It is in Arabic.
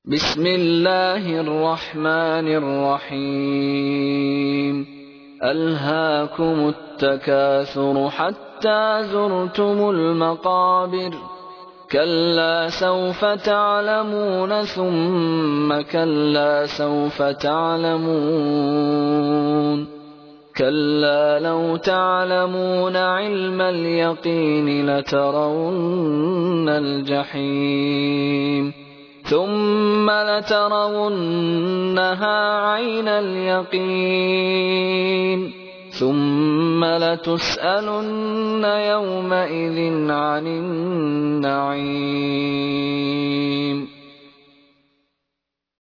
بسم الله الرحمن الرحيم ألهاكم التكاثر حتى زرتم المقابر كلا سوف تعلمون ثم كلا سوف تعلمون كلا لو تعلمون علم اليقين لترون الجحيم ثم لترونها عين اليقين ثم لتسألن يومئذ عن النعيم